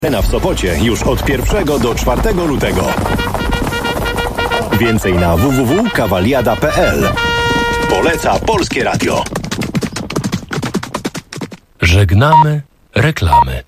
W Sopocie już od 1 do 4 lutego. Więcej na www.kawaliada.pl. Poleca Polskie Radio. Żegnamy reklamy.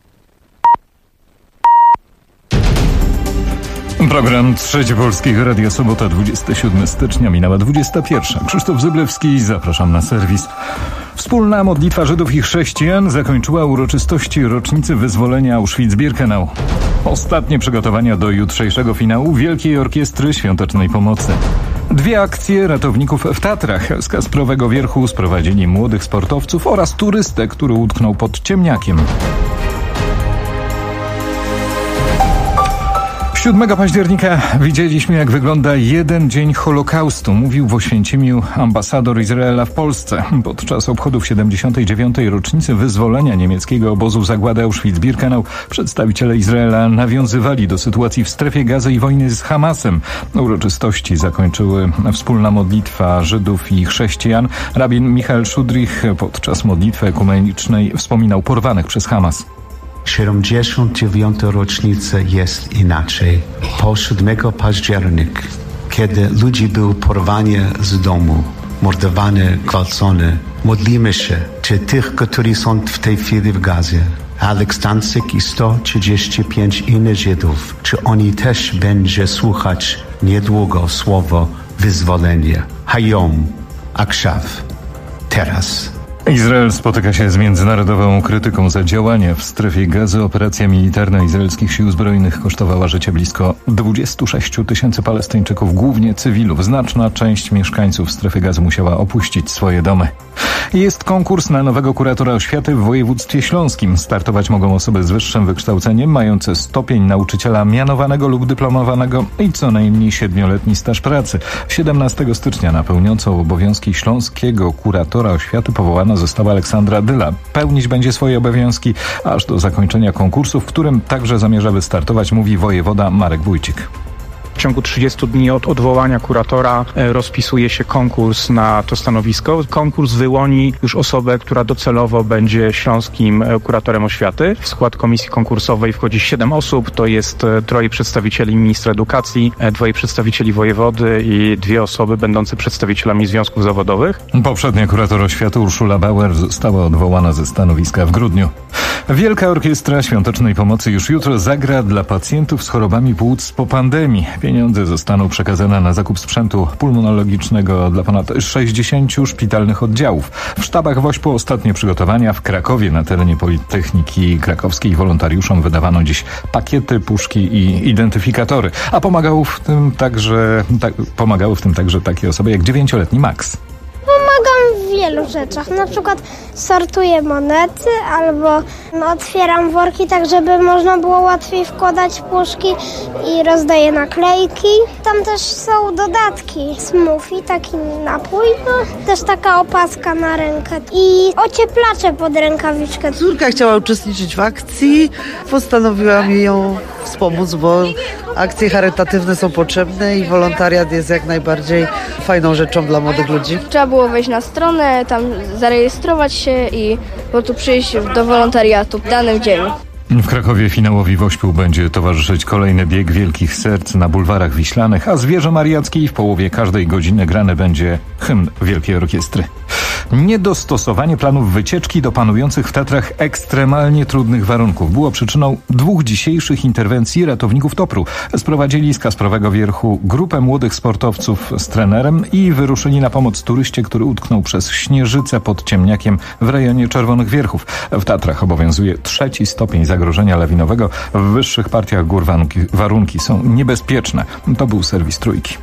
Program Trzeci Polskiego Radia, sobota 27 stycznia, minęła 21. Krzysztof Zyblewski, zapraszam na serwis. Wspólna modlitwa Żydów i chrześcijan zakończyła uroczystości rocznicy wyzwolenia Auschwitz-Birkenau. Ostatnie przygotowania do jutrzejszego finału Wielkiej Orkiestry Świątecznej Pomocy. 2 akcje ratowników w Tatrach. Z Kasprowego Wierchu sprowadzili młodych sportowców oraz turystę, który utknął pod ciemniakiem. 7 października widzieliśmy, jak wygląda jeden dzień Holokaustu, mówił w Oświęcimiu ambasador Izraela w Polsce. Podczas obchodów 79. rocznicy wyzwolenia niemieckiego obozu zagłady Auschwitz-Birkenau przedstawiciele Izraela nawiązywali do sytuacji w strefie Gazy i wojny z Hamasem. Uroczystości zakończyły wspólna modlitwa Żydów i chrześcijan. Rabin Michael Szudrich podczas modlitwy ekumenicznej wspominał porwanych przez Hamas. 79. rocznica jest inaczej. Po 7 października, kiedy ludzie byli porwani z domu, mordowani, gwałconi, modlimy się, czy tych, którzy są w tej chwili w Gazie, Aleks Danzig i 135 innych Żydów, czy oni też będą słuchać niedługo słowo wyzwolenia. Hayom, akshav, teraz. Izrael spotyka się z międzynarodową krytyką za działania w strefie Gazy. Operacja militarna izraelskich sił zbrojnych kosztowała życie blisko 26 000 Palestyńczyków, głównie cywilów. Znaczna część mieszkańców strefy Gazy musiała opuścić swoje domy. Jest konkurs na nowego kuratora oświaty w województwie śląskim. Startować mogą osoby z wyższym wykształceniem, mające stopień nauczyciela mianowanego lub dyplomowanego i co najmniej 7-letni staż pracy. 17 stycznia na pełniącą obowiązki śląskiego kuratora oświaty powołana została Aleksandra Dyla. Pełnić będzie swoje obowiązki aż do zakończenia konkursu, w którym także zamierza wystartować, mówi wojewoda Marek Wójcik. W ciągu 30 dni od odwołania kuratora rozpisuje się konkurs na to stanowisko. Konkurs wyłoni już osobę, która docelowo będzie śląskim kuratorem oświaty. W skład komisji konkursowej wchodzi 7 osób. To jest 3 przedstawicieli ministra edukacji, 2 przedstawicieli wojewody i 2 osoby będące przedstawicielami związków zawodowych. Poprzednia kurator oświaty Urszula Bauer została odwołana ze stanowiska w grudniu. Wielka Orkiestra Świątecznej Pomocy już jutro zagra dla pacjentów z chorobami płuc po pandemii. Pieniądze zostaną przekazane na zakup sprzętu pulmonologicznego dla ponad 60 szpitalnych oddziałów. W sztabach WOŚP-u ostatnie przygotowania. W Krakowie na terenie Politechniki Krakowskiej wolontariuszom wydawano dziś pakiety, puszki i identyfikatory. A pomagały w tym także takie osoby jak 9-letni Max. Pomagam w wielu rzeczach, na przykład sortuję monety albo otwieram worki tak, żeby można było łatwiej wkładać puszki i rozdaję naklejki. Tam też są dodatki, smoothie, taki napój, też taka opaska na rękę i ocieplacze pod rękawiczkę. Córka chciała uczestniczyć w akcji, postanowiłam ją wspomóc, bo akcje charytatywne są potrzebne i wolontariat jest jak najbardziej fajną rzeczą dla młodych ludzi. Trzeba było wejść na stronę, tam zarejestrować się i po prostu przyjść do wolontariatu w danym dzień. W Krakowie finałowi WOŚP-u będzie towarzyszyć kolejny bieg Wielkich Serc na bulwarach wiślanych, a z wieży mariackiej w połowie każdej godziny grany będzie hymn Wielkiej Orkiestry. Niedostosowanie planów wycieczki do panujących w Tatrach ekstremalnie trudnych warunków było przyczyną 2 dzisiejszych interwencji ratowników TOPR-u. Sprowadzili z Kasprowego Wierchu grupę młodych sportowców z trenerem i wyruszyli na pomoc turyście, który utknął przez śnieżycę pod ciemniakiem w rejonie Czerwonych Wierchów. W Tatrach obowiązuje 3 stopień zagrożenia lawinowego. W wyższych partiach gór warunki są niebezpieczne. To był serwis Trójki.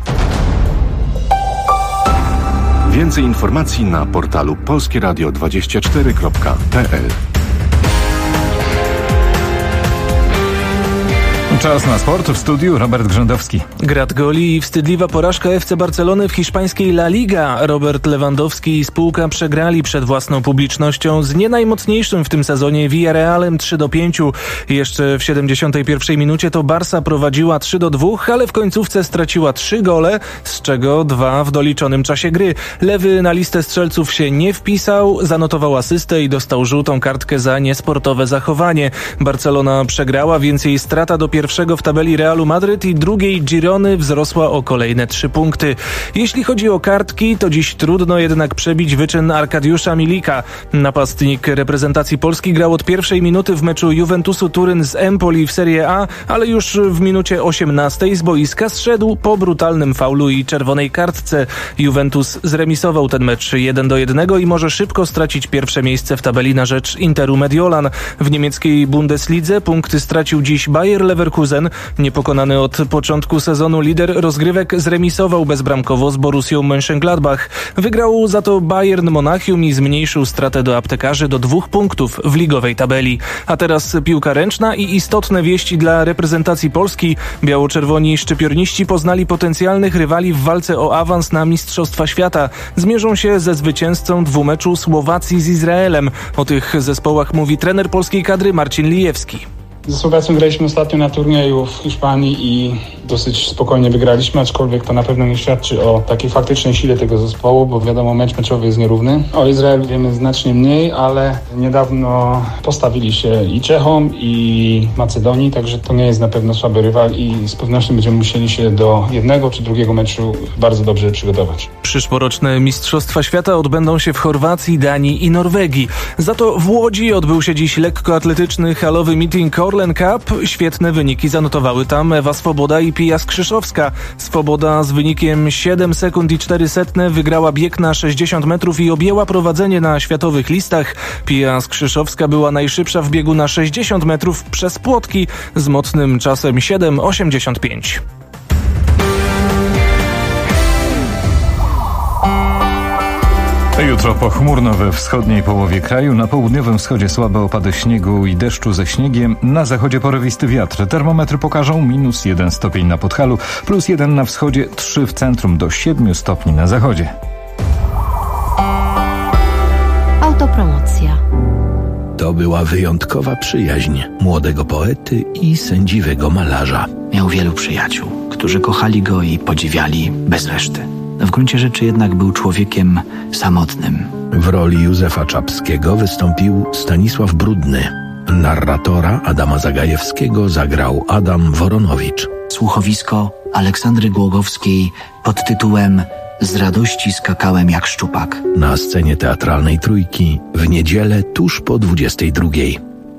Więcej informacji na portalu polskieradio24.pl. Czas na sport. W studiu Robert Grzędowski. Grat goli i wstydliwa porażka FC Barcelony w hiszpańskiej La Liga. Robert Lewandowski i spółka przegrali przed własną publicznością z nie najmocniejszym w tym sezonie Villarrealem 3-5. Jeszcze w 71 minucie to Barca prowadziła 3-2, ale w końcówce straciła 3 gole, z czego 2 w doliczonym czasie gry. Lewy na listę strzelców się nie wpisał, zanotował asystę i dostał żółtą kartkę za niesportowe zachowanie. Barcelona przegrała, więc jej strata do pierwszego w tabeli Realu Madryt i drugiej Girony wzrosła o kolejne 3 punkty. Jeśli chodzi o kartki, to dziś trudno jednak przebić wyczyn Arkadiusza Milika. Napastnik reprezentacji Polski grał od pierwszej minuty w meczu Juventusu Turyn z Empoli w Serie A, ale już w minucie 18 z boiska zszedł po brutalnym faulu i czerwonej kartce. Juventus zremisował ten mecz 1-1 i może szybko stracić pierwsze miejsce w tabeli na rzecz Interu Mediolan. W niemieckiej Bundeslidze punkty stracił dziś Bayer Leverkusen. Niepokonany od początku sezonu lider rozgrywek zremisował bezbramkowo z Borussią Mönchengladbach. Wygrał za to Bayern Monachium i zmniejszył stratę do aptekarzy do 2 punktów w ligowej tabeli. A teraz piłka ręczna i istotne wieści dla reprezentacji Polski. Biało-czerwoni szczypiorniści poznali potencjalnych rywali w walce o awans na Mistrzostwa Świata. Zmierzą się ze zwycięzcą dwumeczu Słowacji z Izraelem. O tych zespołach mówi trener polskiej kadry Marcin Lijewski. Ze Słowacją graliśmy ostatnio na turnieju w Hiszpanii i dosyć spokojnie wygraliśmy, aczkolwiek to na pewno nie świadczy o takiej faktycznej sile tego zespołu, bo wiadomo, mecz meczowy jest nierówny. O Izraelu wiemy znacznie mniej, ale niedawno postawili się i Czechom, i Macedonii, także to nie jest na pewno słaby rywal i z pewnością będziemy musieli się do jednego czy drugiego meczu bardzo dobrze przygotować. Przyszłoroczne Mistrzostwa Świata odbędą się w Chorwacji, Danii i Norwegii. Za to w Łodzi odbył się dziś lekkoatletyczny halowy meeting Orlen Cup. Świetne wyniki zanotowały tam Ewa Swoboda i Pia Skrzyszowska. Swoboda z wynikiem 7 sekund i 400 wygrała bieg na 60 metrów i objęła prowadzenie na światowych listach. Pia Skrzyszowska była najszybsza w biegu na 60 metrów przez płotki z mocnym czasem 7,85. Jutro pochmurno we wschodniej połowie kraju, na południowym wschodzie słabe opady śniegu i deszczu ze śniegiem, na zachodzie porywisty wiatr. Termometry pokażą -1 stopień na Podhalu, +1 na wschodzie, 3 w centrum, do 7 stopni na zachodzie. Autopromocja. To była wyjątkowa przyjaźń młodego poety i sędziwego malarza. Miał wielu przyjaciół, którzy kochali go i podziwiali bez reszty. W gruncie rzeczy jednak był człowiekiem samotnym. W roli Józefa Czapskiego wystąpił Stanisław Brudny. Narratora Adama Zagajewskiego zagrał Adam Woronowicz. Słuchowisko Aleksandry Głogowskiej pod tytułem Z radości skakałem jak szczupak. Na scenie teatralnej Trójki w niedzielę tuż po 22:00.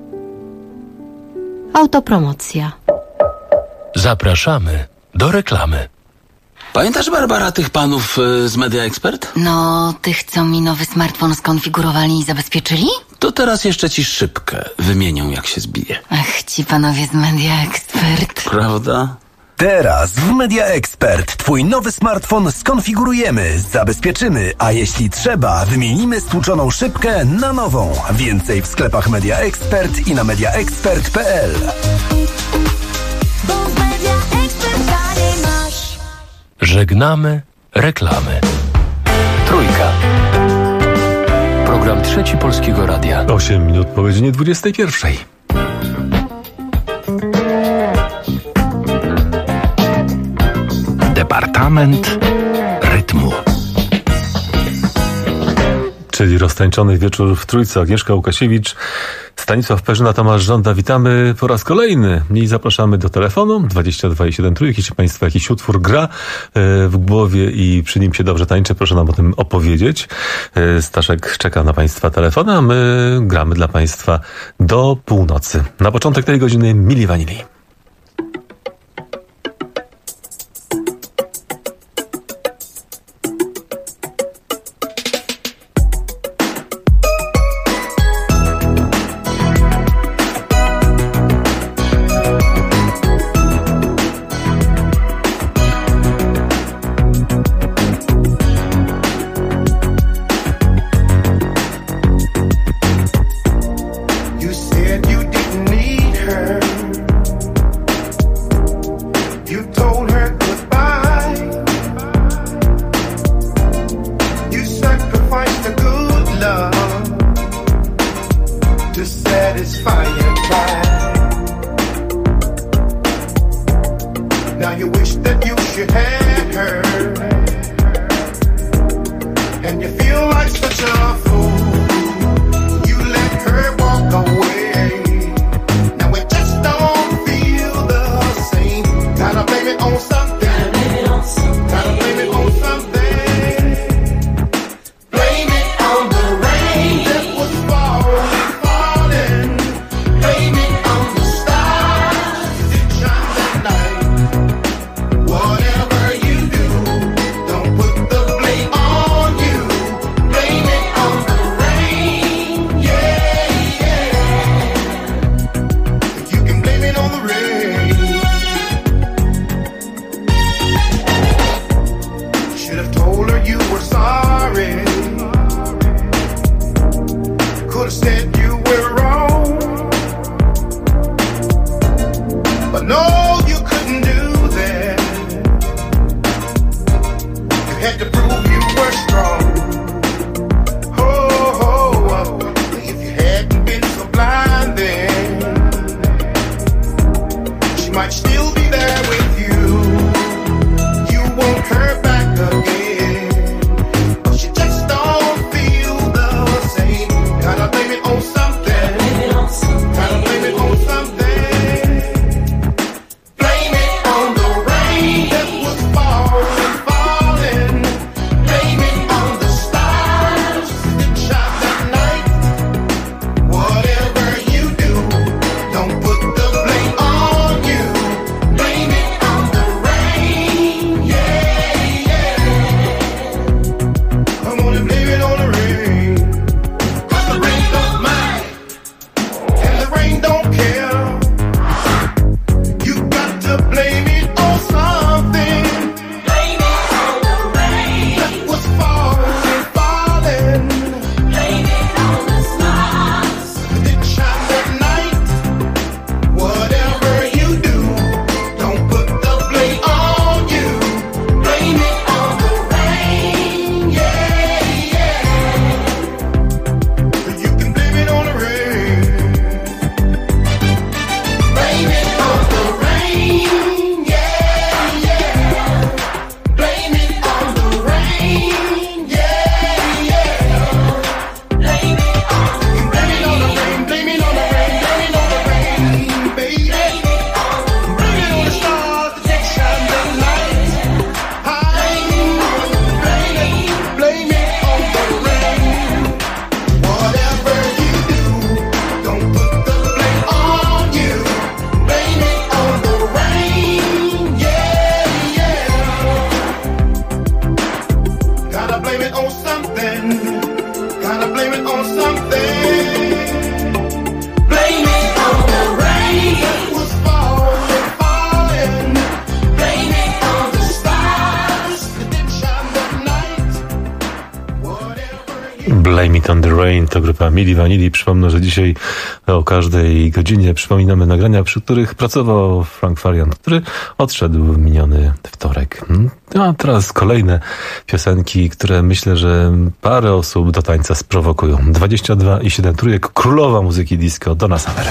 Autopromocja. Zapraszamy do reklamy. Pamiętasz, Barbara, tych panów z Media Expert? No, tych, co mi nowy smartfon skonfigurowali i zabezpieczyli? To teraz jeszcze ci szybkę wymienią, jak się zbije. Ach, ci panowie z Media Expert. Prawda? Teraz w Media Expert twój nowy smartfon skonfigurujemy, zabezpieczymy, a jeśli trzeba, wymienimy stłuczoną szybkę na nową. Więcej w sklepach Media Expert i na mediaexpert.pl. Żegnamy reklamy. Trójka. Program Trzeci Polskiego Radia. 8 minut po godzinie 21. Departament rytmu. Czyli roztańczony wieczór w Trójce. Agnieszka Łukasiewicz, Stanisław Perzyna, Tomasz Żąda. Witamy po raz kolejny i zapraszamy do telefonu 22,7 Trójki. Jeśli Państwa jakiś utwór gra w głowie i przy nim się dobrze tańczy, proszę nam o tym opowiedzieć. Staszek czeka na Państwa telefon, a my gramy dla Państwa do północy. Na początek tej godziny Milli Vanilli. You said you didn't need her. you wish that you should have her, and you feel like such a fool. You let her walk away. Now it just don't feel the same. Gotta blame it on something. Gotta blame it on something. Blame it on the rain that was falling. Blame it on the stars that shine that night. Whatever you do, don't put the blame on you. Blame it on the rain, yeah, yeah. You can blame it on the rain. Should have told her you were sorry. Could have said you were wrong. But no, you couldn't do that. You had to prove you were strong. Oh, oh, oh. If you hadn't been so blind then, she might still be there with you. You want her back again, but she just don't feel the same. Gotta blame it on something. Gotta blame it on something. Blame it on the rain that was falling. Blame it on the stars that shine that night. Whatever you do, don't put the blame on you. Blame it on the rain, yeah, yeah. Come on and blame it on the rain. 'Cause the rain don't mind, and the rain don't care. You got to blame it on something. Blame it on the rain that was falling. Blame it on the stars that didn't shine that night. Whatever you do, don't put the blame on you. Blame it on the rain, yeah, yeah. You can blame it on the rain. Blame it on the rain, yeah, yeah. Blame it on the rain, yeah, yeah. Blame it on the rain. Blame it on the rain, blame it on the rain, blame it on the rain, baby. Blame it on the stars that shine that night. Blame it on the rain. Whatever you do, don't put the blame on you. Blame it on the rain, yeah, yeah. Gotta blame it on something. Gotta blame it on something. Blame it on the rain that was falling. Blame it on the stars that didn't shine that night. Blame It on the Rain to grupa Milli Vanilli. Przypomnę, że dzisiaj o każdej godzinie przypominamy nagrania, przy których pracował Frank Farian, który odszedł w miniony wtorek. A teraz kolejne piosenki, które myślę, że parę osób do tańca sprowokują. 22,7 trójek, królowa muzyki disco, Donna Summer.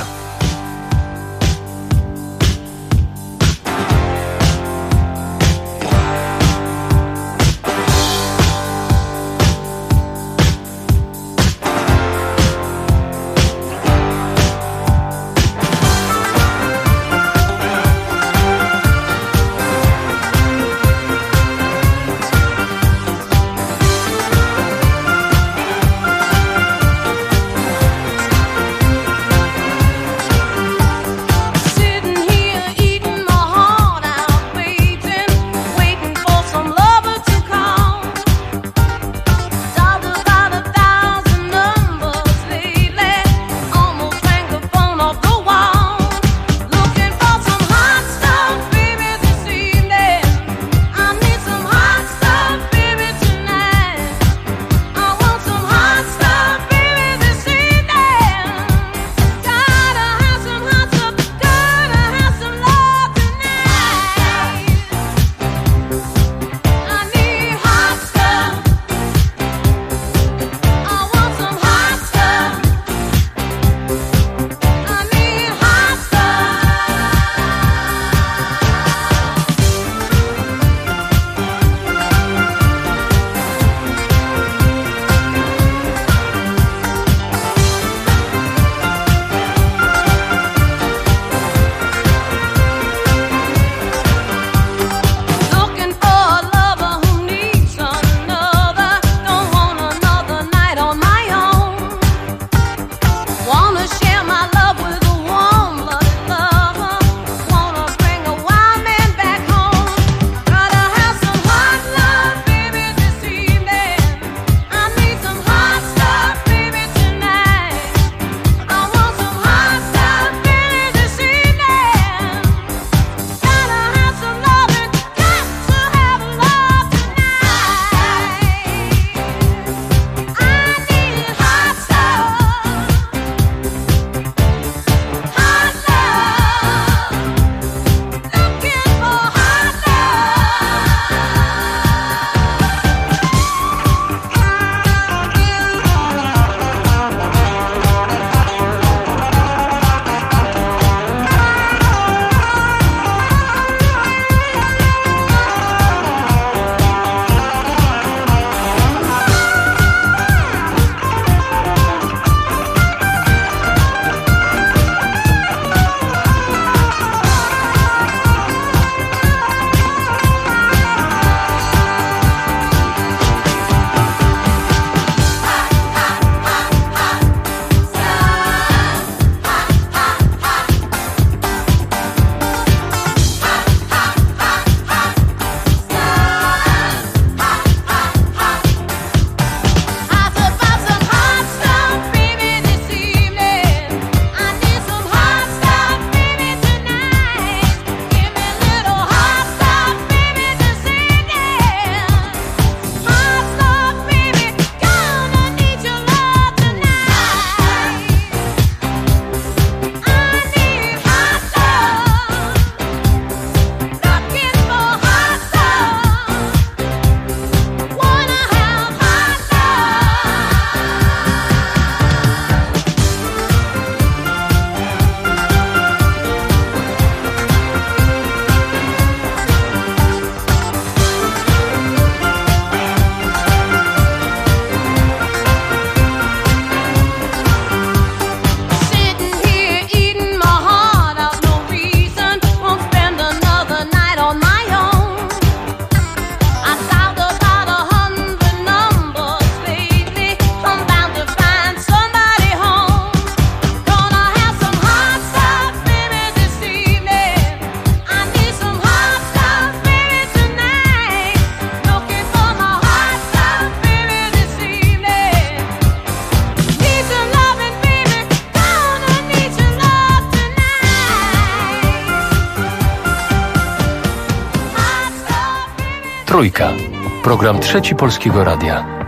Trójka. Program Trzeci Polskiego Radia.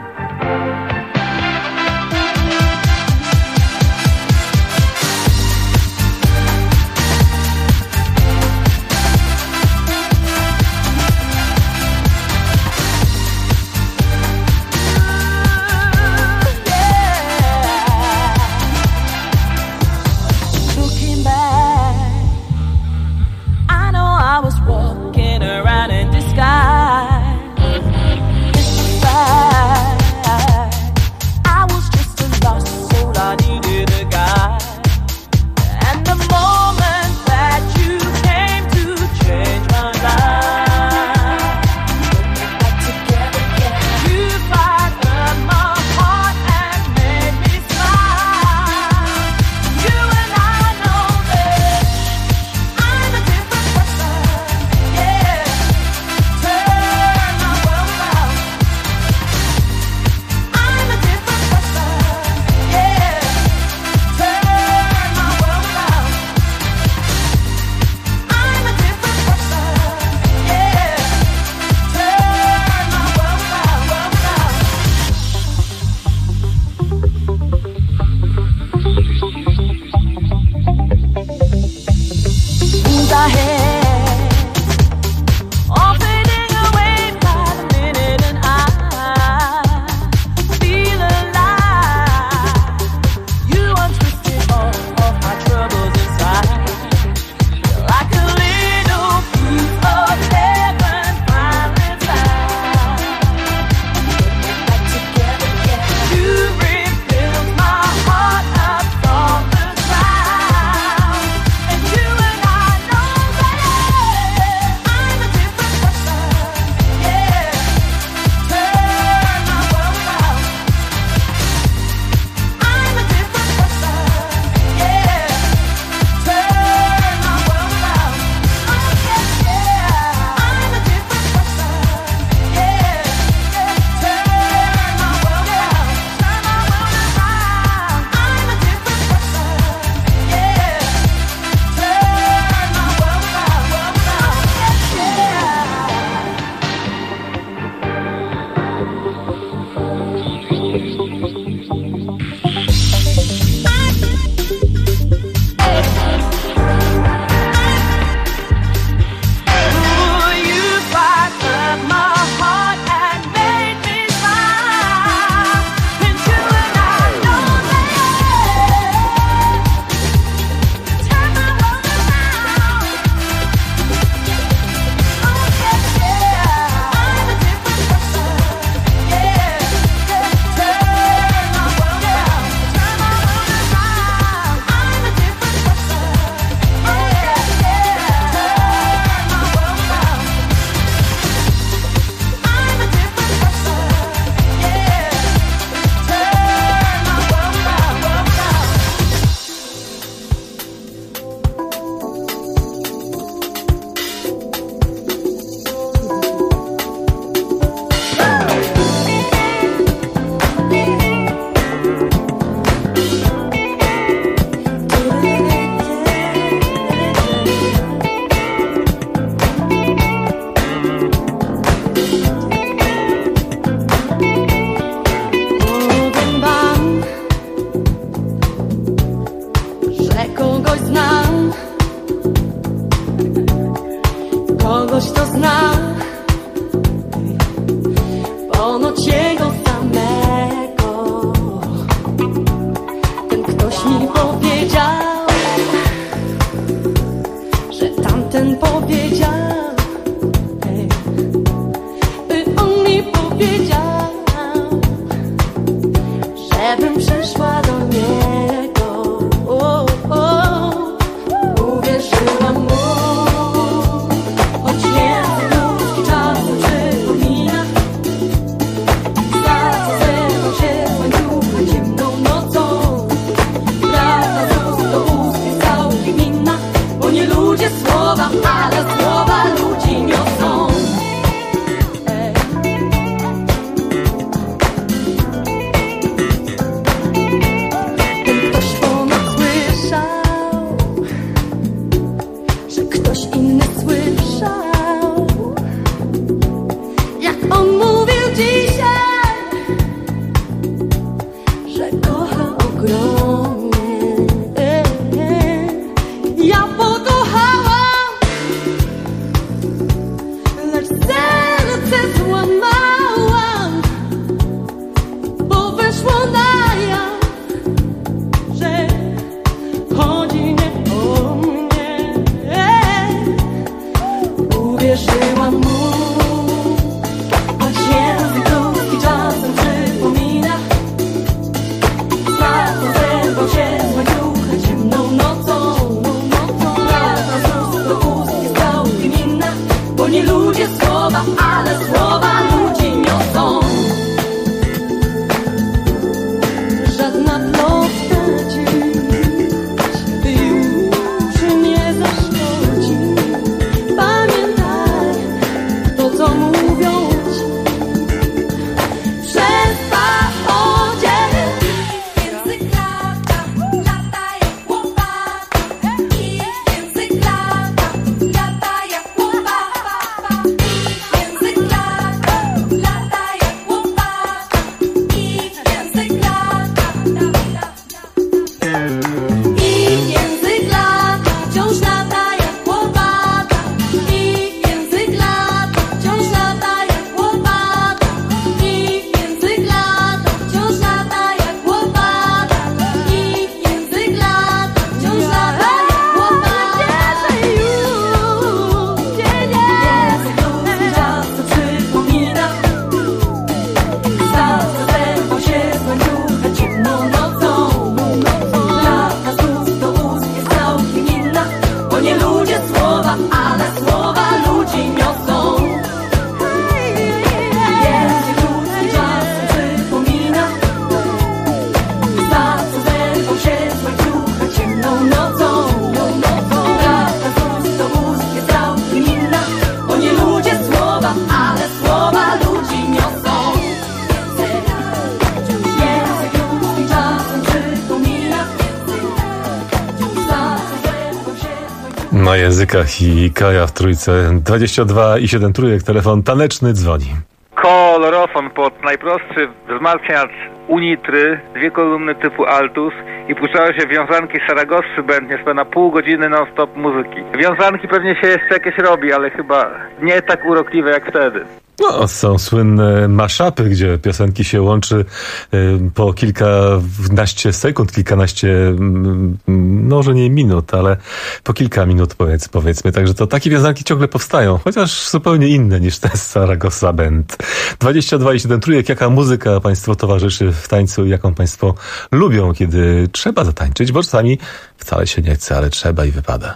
Na językach i Kaja w trójce. 22 i 7 trójek, telefon taneczny dzwoni. Kolorofon pod najprostszy wzmacniacz Unitry, 2 kolumny typu Altus i puszczały się wiązanki Saragossy Band, niespełna pół godziny non-stop muzyki. Wiązanki pewnie się jeszcze jakieś robi, ale chyba nie tak urokliwe jak wtedy. No, są słynne mashupy, gdzie piosenki się łączy po kilkanaście sekund, kilkanaście, może nie minut, ale po kilka minut powiedzmy. Także to takie wiązanki ciągle powstają, chociaż zupełnie inne niż ten Saragossa Band. 22 i 7 trójek, jaka muzyka Państwu towarzyszy w tańcu i jaką Państwo lubią, kiedy trzeba zatańczyć, bo czasami wcale się nie chce, ale trzeba i wypada.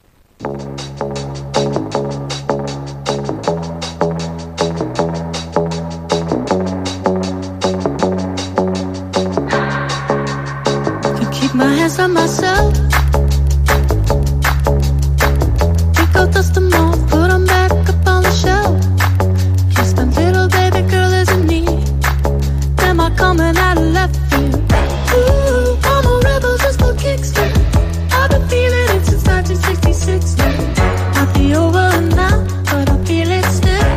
My hands on myself. Pick out dust them off, put them back up on the shelf. Just my little baby girl is in need. Am I coming out of left field? Ooh, I'm a rebel just for kicks now. I've been feeling it since 1966 now. Might be over now, but I feel it still.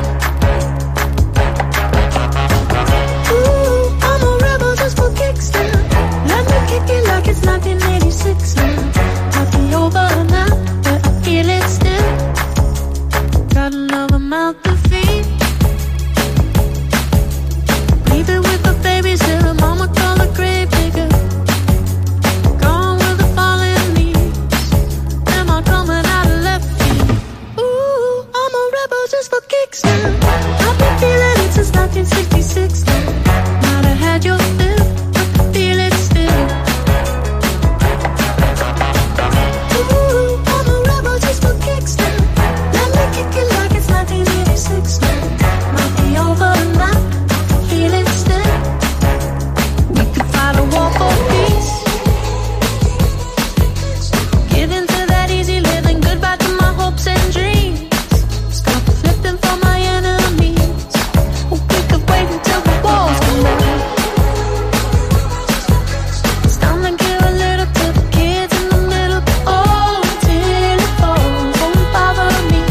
Ooh, I'm a rebel just for kicks now. Let me kick it like it's 1986 now. Might be over now, but I feel it still. Got another mouth to feed. Leaving with the babies here, mama call a grave digger. Gone with the fallen leaves. Am I coming out of left field? Ooh, I'm a rebel just for kicks now. I've been feeling it since 1966 now. Might have had your fill, but I feel it still. Ooh, I'm a rebel just for kicks now. Let me kick it like it's 1986 now. Might be over now, I feel it still. We could fight a war for peace. Give in to that easy living, goodbye to my hopes and dreams. Stop flipping for my enemies. We could wait until the walls come down. It's time to give a little to the kids in the middle. Oh, till it falls, won't bother me.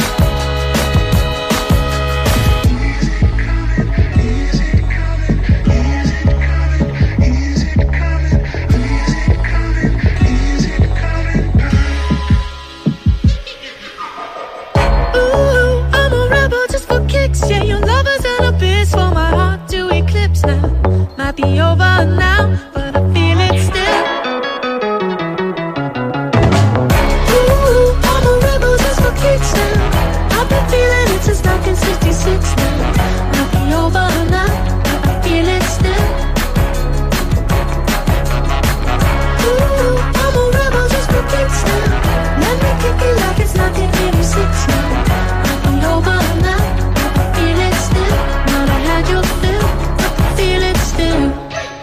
Ooh, I'm a rebel just for kicks. Yeah, your love is an abyss for my heart to eclipse now. Might be over now, but I feel it still. Ooh, I'm a rebel just for kicks now. I've been feeling it since 1966 now. Might be over now, but I feel it still. Ooh, I'm a rebel just for kicks now. Let me kick it like it's 1986 now. Might be over now, but I feel it still. Might have had your fill, but I feel it still.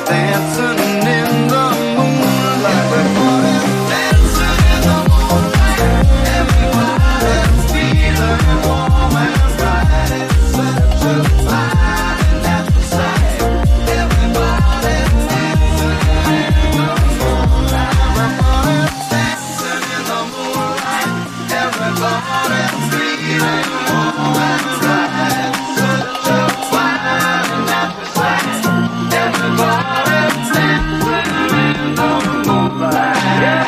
dancing in the moonlight. Everybody's dancing in the moonlight. Everybody's feeling warm and bright. It's such a fine and natural sight. Everybody's dancing in the moonlight. Everybody's dancing in the moonlight. Everybody's feeling warm and bright. Such a fine and natural sight. Everybody's dancing in the moonlight.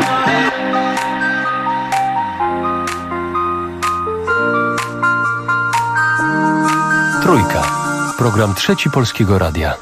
Trójka. Program Trzeci Polskiego Radia.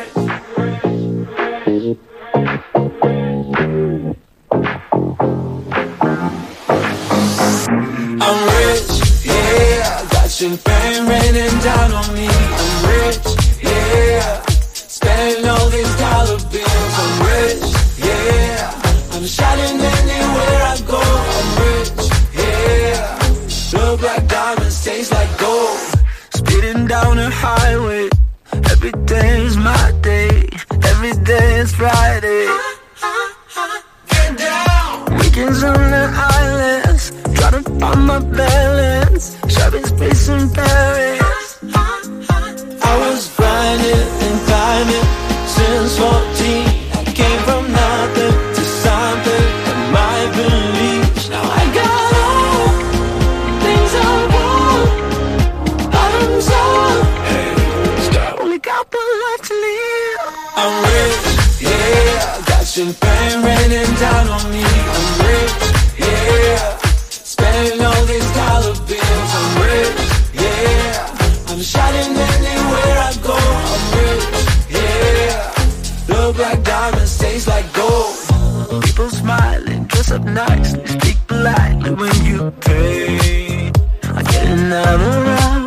I'm rich, yeah. Got champagne raining down on me. I'm rich, yeah. Spending all these dollar bills. I'm rich, yeah. I'm shining anywhere I go. I'm rich, yeah. Look like diamonds, taste like gold. Speeding down the highway. Every day's my day. Every day is Friday. Get down. Weekends on the islands. Try to find my balance. Shopping space in Paris. I was grinding and climbing since 14. I came from nothing to something. And my beliefs. Now I got all things I want. Bottoms up. Hey, stop. Only got one life to live. I'm rich, yeah. Got champagne raining down on me. I'm rich, yeah. Spending all these dollar bills. I'm rich, yeah. I'm shining anywhere I go. I'm rich, yeah. Look like diamonds, taste like gold. People smiling, dress up nicely, speak politely when you pay. I'm getting out around.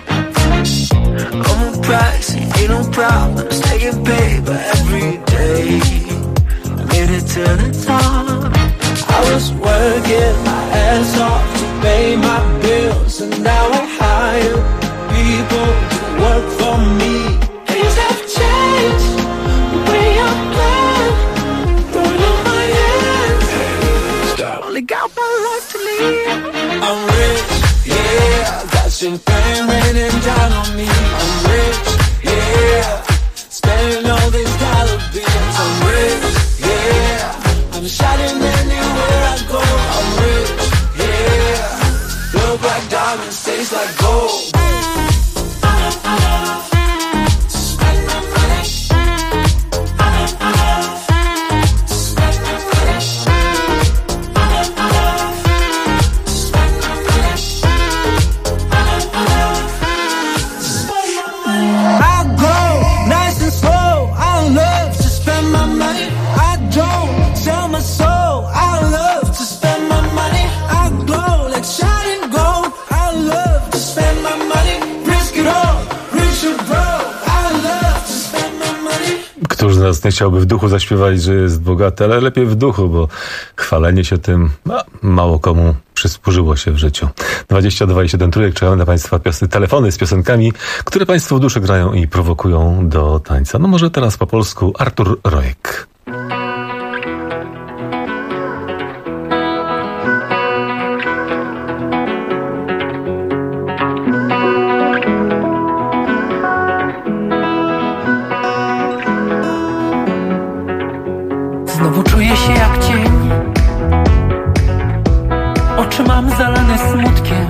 I'm pricey, ain't no problem. Taking paper every day. I made it to the top. I was working my ass off to pay my bills, and now I hire people to work for me. Things have changed, the way I plan, throwing up my hands. Stop. Only got one life to live. I'm rich, yeah. Got champagne raining down on me. I'm rich, yeah. Spending all these dollar bills. I'm rich, yeah. I'm shining anywhere I go. I'm rich, yeah. Look like diamonds, taste like gold. I go nice and slow. I love to spend my money. I don't sell my soul. I love to spend my money. I glow like shining gold. I love to spend my money. Risk it all, rich or broke. I love to spend my money. Któż z nas nie chciałby w duchu zaśpiewać, że jest bogaty, ale lepiej w duchu, bo chwalenie się tym mało komu przysłużyło się w życiu. 22,7 trójek, czekamy na Państwa telefony z piosenkami, które Państwo w duszy grają i prowokują do tańca. No może teraz po polsku Artur Rojek. Znowu czuję się jak cień. Oczy mam zalane smutkiem.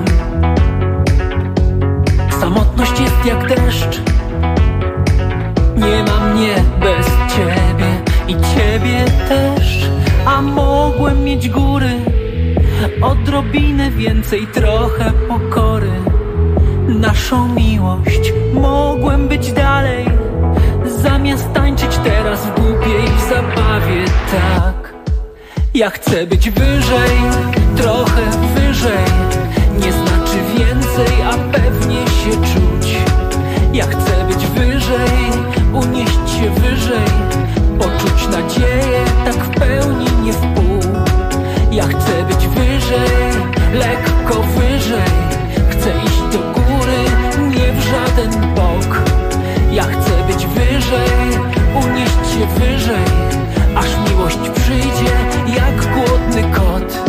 Samotność jest jak deszcz. Nie ma mnie bez ciebie i ciebie też. A mogłem mieć góry, odrobinę więcej, trochę pokory. Naszą miłość mogłem być dalej. Zamiast tańczyć teraz w głupiej zabawie, tak. Ja chcę być wyżej, trochę wyżej. Nie znaczy więcej, a pewnie się czuć. Ja chcę być wyżej, unieść się wyżej. Poczuć nadzieję, tak w pełni, nie w pół. Ja chcę być wyżej, lekko wyżej. Chcę iść do góry, nie w żaden bok. Ja chcę być wyżej, unieść Unieście wyżej, aż miłość przyjdzie jak głodny kot.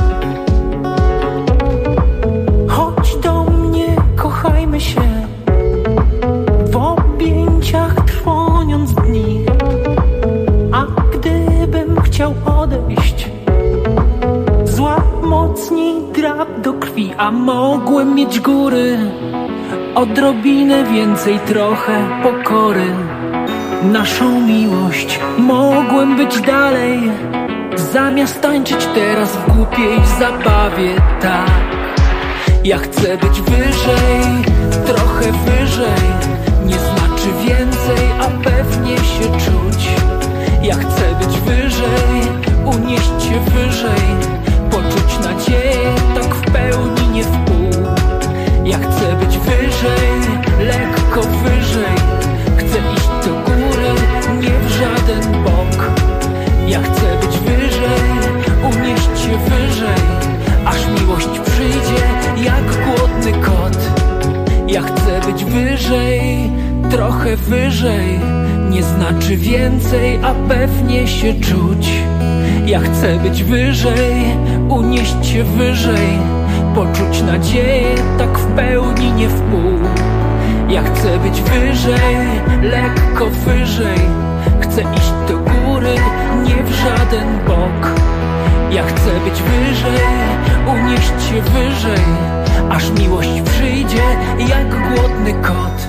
Chodź do mnie, kochajmy się, w objęciach trwoniąc dni. A gdybym chciał odejść, zła mocniej drap do krwi. A mogłem mieć góry, odrobinę więcej, trochę pokory. Naszą miłość mogłem być dalej, zamiast tańczyć teraz w głupiej zabawie. Tak, ja chcę być wyżej, trochę wyżej. Nie znaczy więcej, a pewnie się czuć. Ja chcę być wyżej, unieść się wyżej, poczuć nadzieję tak w pełni, nie w pół. Ja chcę być wyżej, lekko wyżej. Chcę iść do góry, nie w żaden bok. Ja chcę być wyżej, unieść się wyżej, aż miłość przyjdzie jak głodny kot. Ja chcę być wyżej, trochę wyżej. Nie znaczy więcej, a pewnie się czuć. Ja chcę być wyżej, unieść się wyżej, poczuć nadzieję tak w pełni, nie w pół. Ja chcę być wyżej, lekko wyżej. Chcę iść do góry, nie w żaden bok. Ja chcę być wyżej, unieść się wyżej, aż miłość przyjdzie jak głodny kot.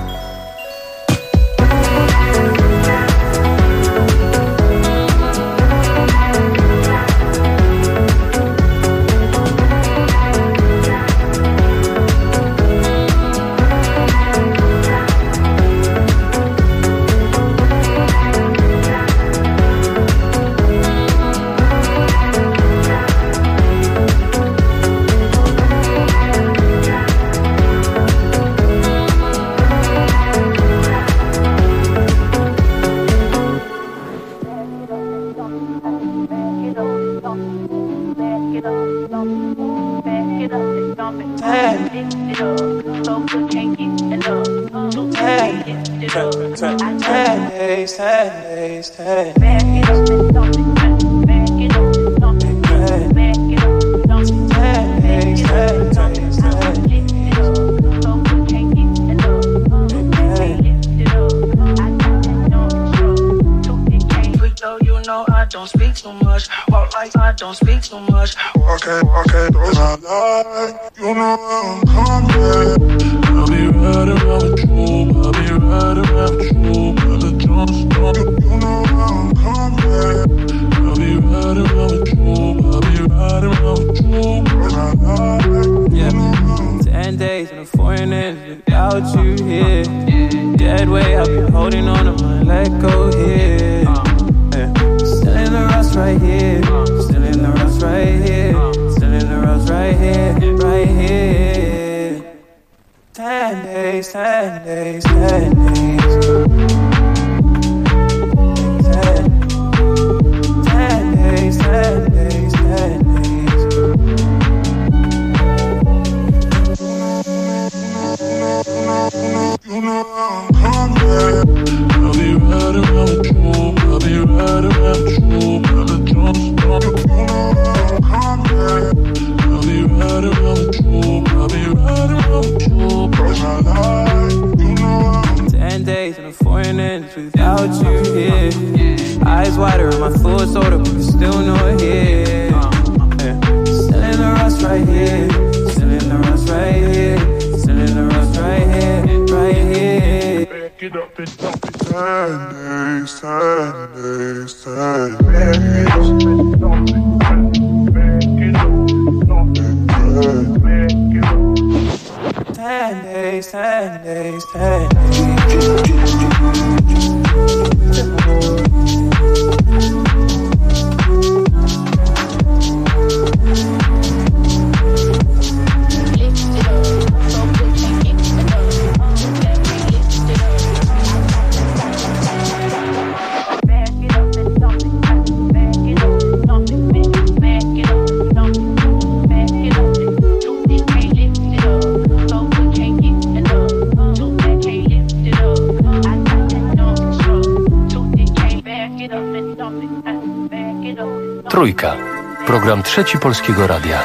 Trójka. Program Trzeci Polskiego Radia.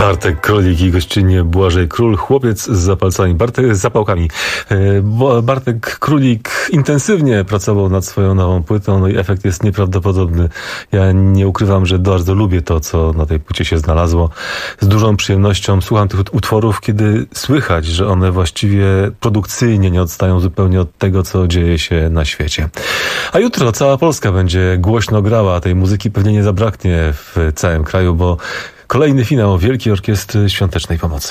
Bartek Królik i gościnnie Błażej Król, chłopiec z zapałkami. Bartek Królik intensywnie pracował nad swoją nową płytą, no i efekt jest nieprawdopodobny. Ja nie ukrywam, że bardzo lubię to, co na tej płycie się znalazło. Z dużą przyjemnością słucham tych utworów, kiedy słychać, że one właściwie produkcyjnie nie odstają zupełnie od tego, co dzieje się na świecie. A jutro cała Polska będzie głośno grała, tej muzyki pewnie nie zabraknie w całym kraju, bo kolejny finał Wielkiej Orkiestry Świątecznej Pomocy.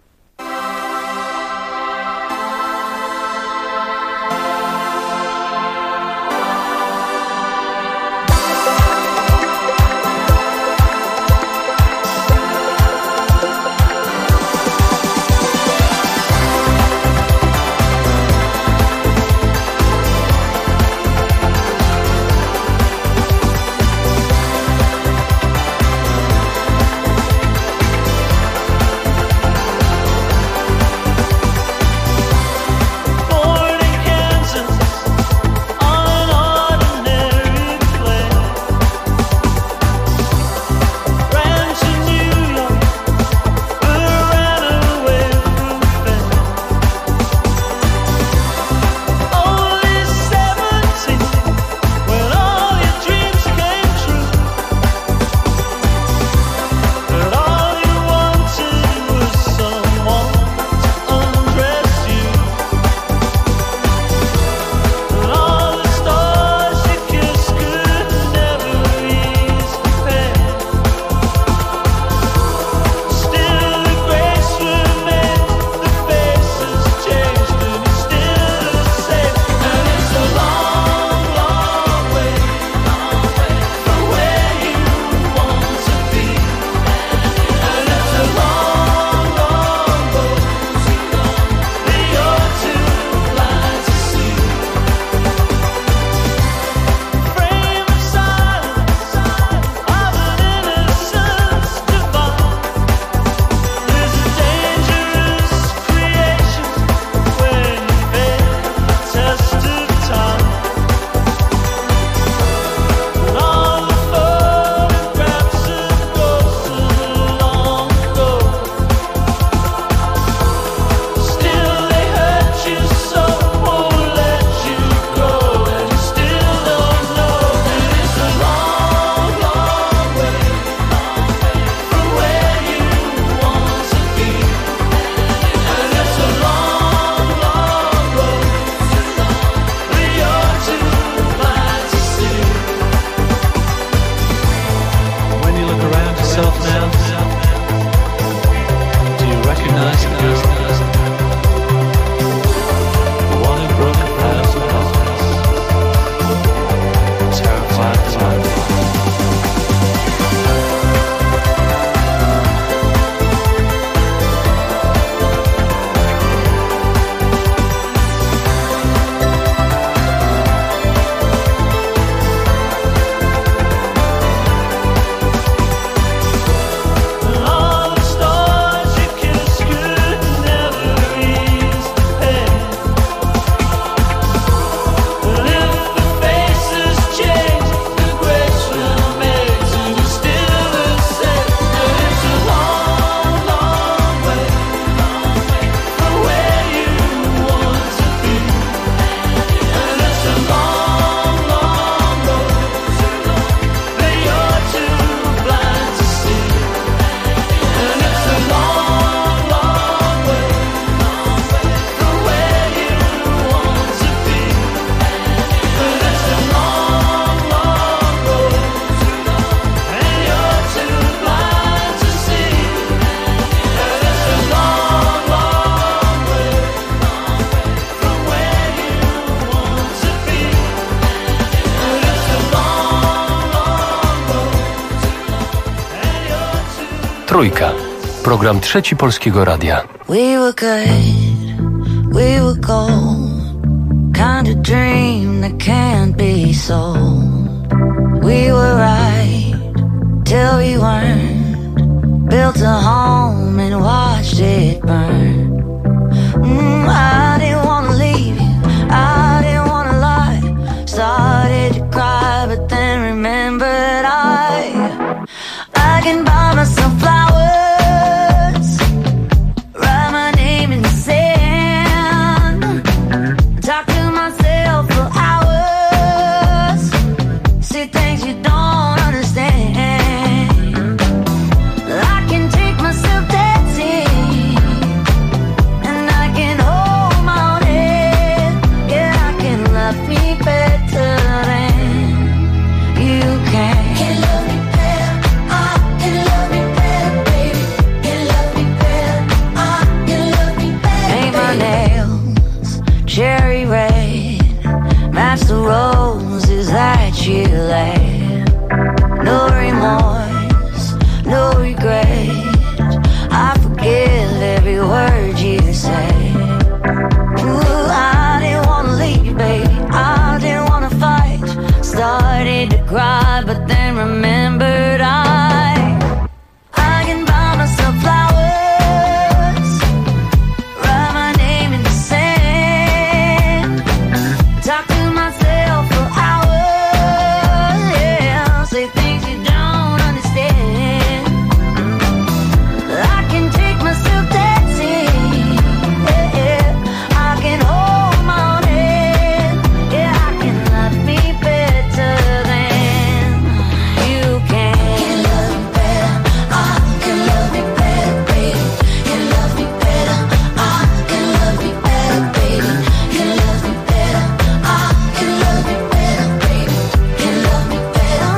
Trójka. Program Trzeci Polskiego Radia. We were good, we were gold, kind of dream that can't be sold. We were right till we weren't, built a home and watched it burn. I didn't wanna leave you, I didn't wanna lie, started to cry but then remembered I can buy myself flowers remorse, no regret. I forgive every word you say. Ooh, I didn't wanna leave, baby, I didn't wanna fight. Started to cry, but then remembered I can buy myself flowers, write my name in the sand, talk to myself for hours, yeah, say things you don't understand. I can take myself dancing, yeah, I can hold my own hand, yeah, I can love me better than you can. Can love me better, I can love me better, baby. Can love me better, I can love me better, baby. Can love me better, I can love me better, baby. Can love me better,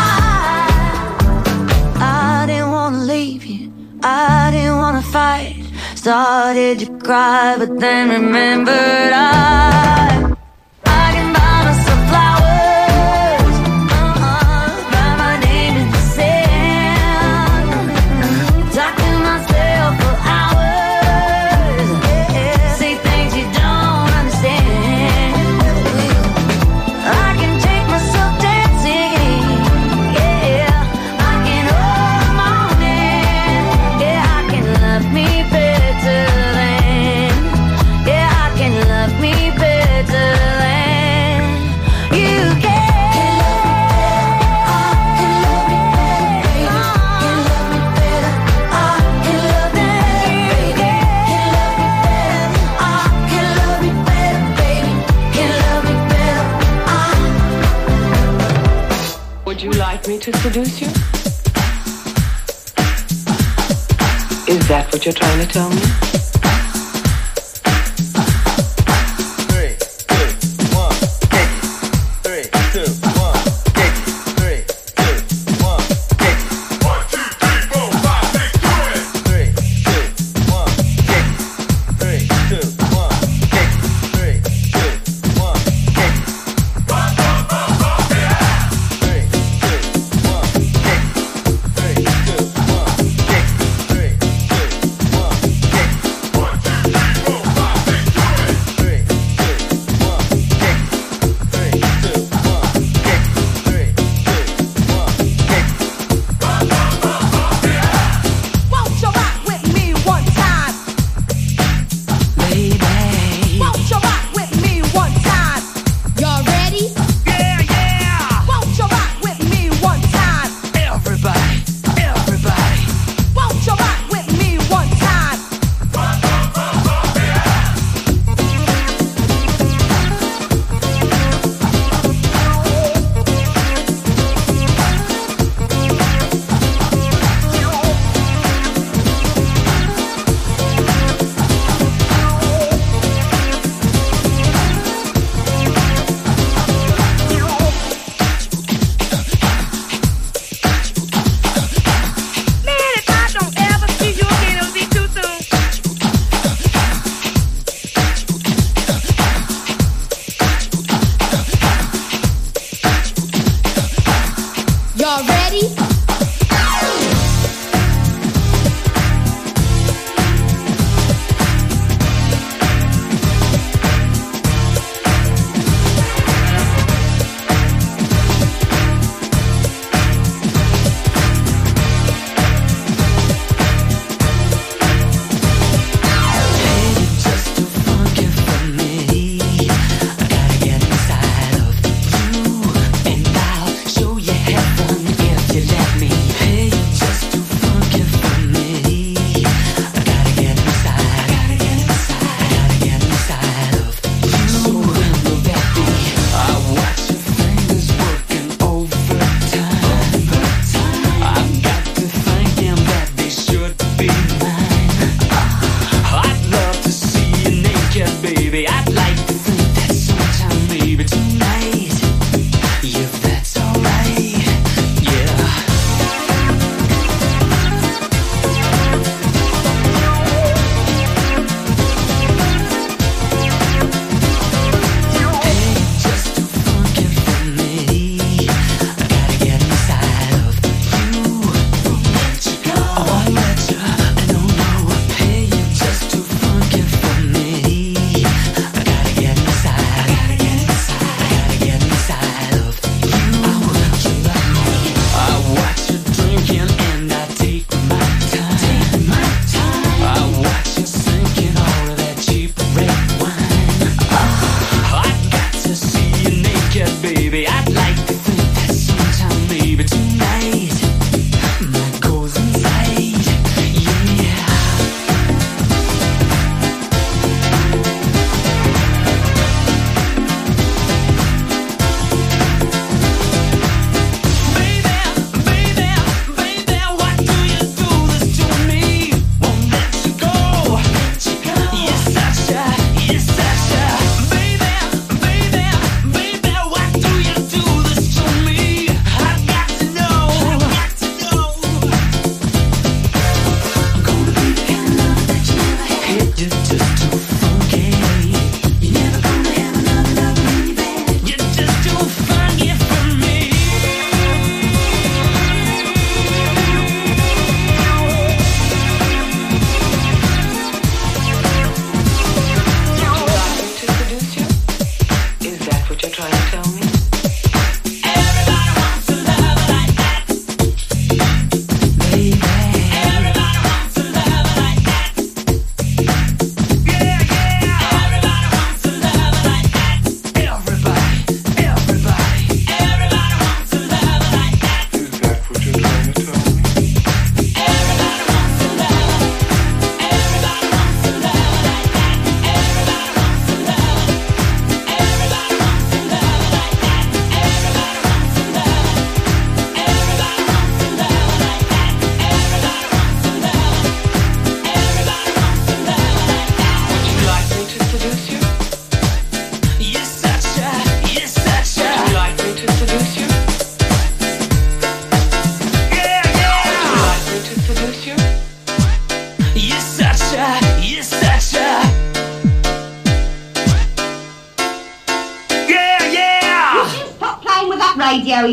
I didn't wanna leave you, I didn't wanna fight. Started to cry, but then remembered I can buy myself flowers, write my name in the sand, talk to myself for hours, yeah, say things you don't understand. I can take myself dancing, yeah, I can hold my own hand, yeah, I can love me better than, yeah, I can love me better than you can. Would you like me to seduce you? Is that what you're trying to tell me?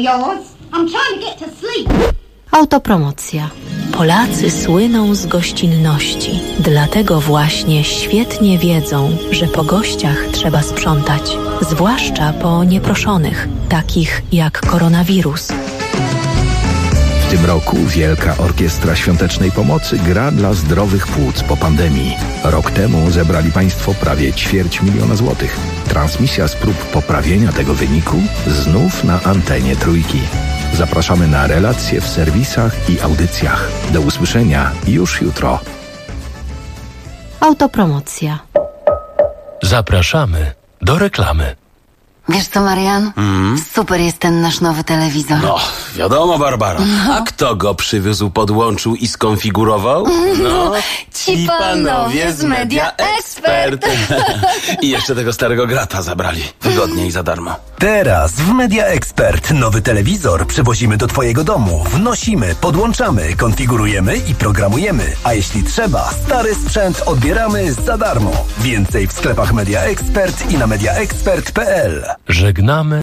yours. I'm trying to get to sleep. Autopromocja. Polacy słyną z gościnności. Dlatego właśnie świetnie wiedzą, że po gościach trzeba sprzątać. Zwłaszcza po nieproszonych, takich jak koronawirus. W tym roku Wielka Orkiestra Świątecznej Pomocy gra dla zdrowych płuc po pandemii. Rok temu zebrali Państwo prawie 250 000 złotych. Transmisja z prób poprawienia tego wyniku znów na antenie Trójki. Zapraszamy na relacje w serwisach i audycjach. Do usłyszenia już jutro. Autopromocja. Zapraszamy do reklamy. Wiesz co, Marian? Super jest ten nasz nowy telewizor. No, wiadomo, Barbara. A kto go przywiózł, podłączył i skonfigurował? No, ci panowie z Media Expert. I jeszcze tego starego grata zabrali. Wygodnie i za darmo. Teraz w Media Expert nowy telewizor przywozimy do Twojego domu. Wnosimy, podłączamy, konfigurujemy i programujemy. A jeśli trzeba, stary sprzęt odbieramy za darmo. Więcej w sklepach Media Expert i na mediaexpert.pl. Żegnamy